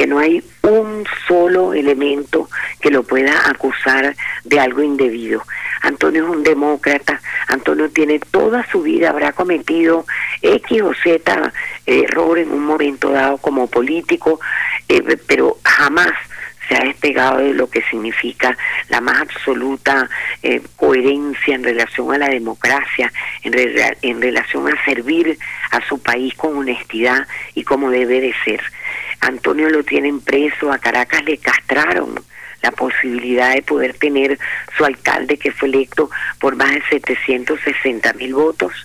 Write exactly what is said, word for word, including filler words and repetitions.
que no hay un solo elemento que lo pueda acusar de algo indebido. Antonio es un demócrata, Antonio tiene toda su vida, habrá cometido X o Z error en un momento dado como político, eh, pero jamás se ha despegado de lo que significa la más absoluta eh, coherencia en relación a la democracia, en, re en relación a servir a su país con honestidad y como debe de ser. Antonio lo tienen preso, a Caracas le castraron la posibilidad de poder tener su alcalde, que fue electo por más de setecientos sesenta mil votos.